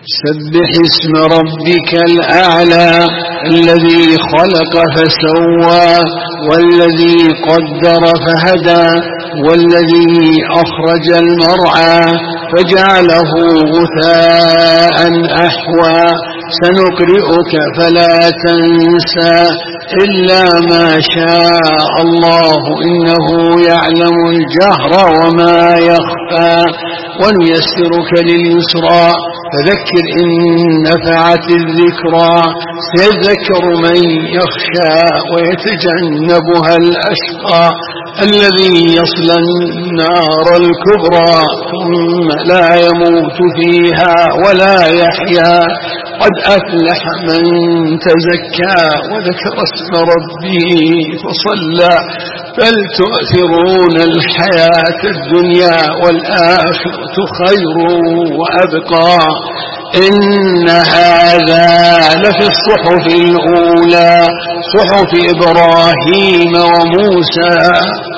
سبح اسم ربك الأعلى الذي خلق فسوى والذي قدر فهدى والذي أخرج المرعى فجعله غثاء أحوى سنقرئك فلا تنسى إلا ما شاء الله إنه يعلم الجهر وما يخفى ونيسرك لليسرى فذكر إن نفعت الذكرى سيذكر من يخشى ويتجنبها الأشقى الذي يصلى النار الكبرى ثم لا يموت فيها ولا يحيا قد أفلح من تزكى وذكر اسم ربه فصلى بل تؤثرون الحياة الدنيا والآخرة خير وأبقى إن هذا لفي الصحف الأولى صحف إبراهيم وموسى